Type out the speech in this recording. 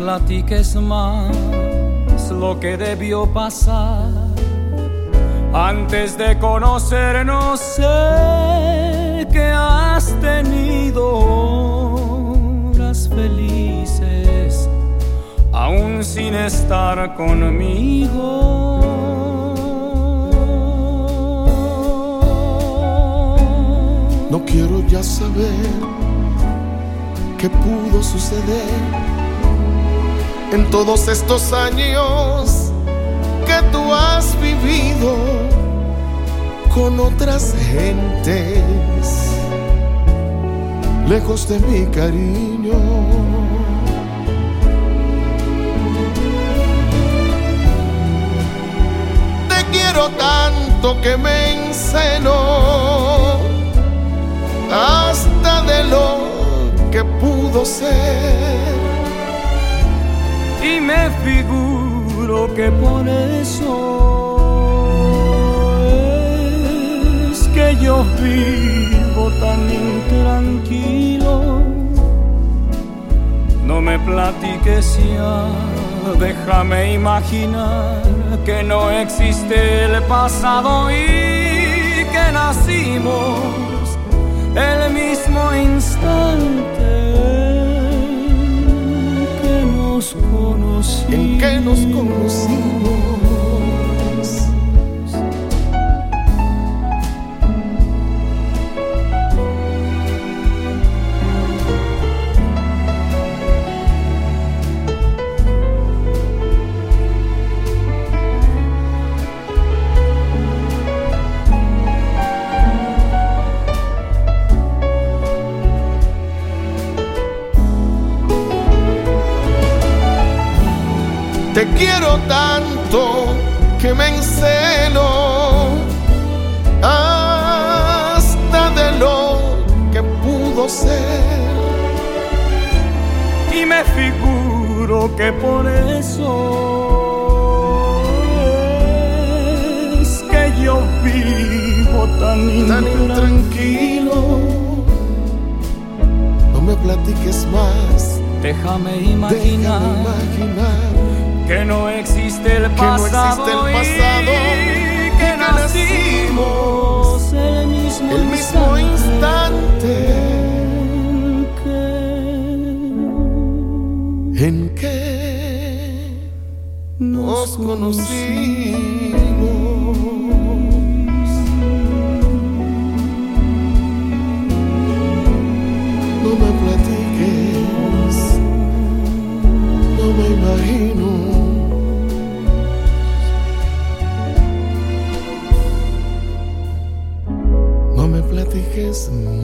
platiques más lo que debió pasar. Antes de conocernos sé que has tenido horas felices, aún sin estar conmigo. No quiero ya saber qué pudo suceder en todos estos años que tú has vivido con otras gentes, lejos de mi cariño. Te quiero tanto que me encelo hasta de lo que pudo ser, y me figuro que por eso es que yo vivo tan intranquilo. No me platiques ya, déjame imaginar que no existe el pasado y que nacimos el mismo instante en que nos conocimos. Te quiero tanto que me encelo hasta de lo que pudo ser, y me figuro que por eso es que yo vivo tan intranquilo. No me platiques más, déjame imaginar que no existe el pasado, y que nacimos el mismo instante en que nos conocimos. No me platiques, no me imagino. No me platiques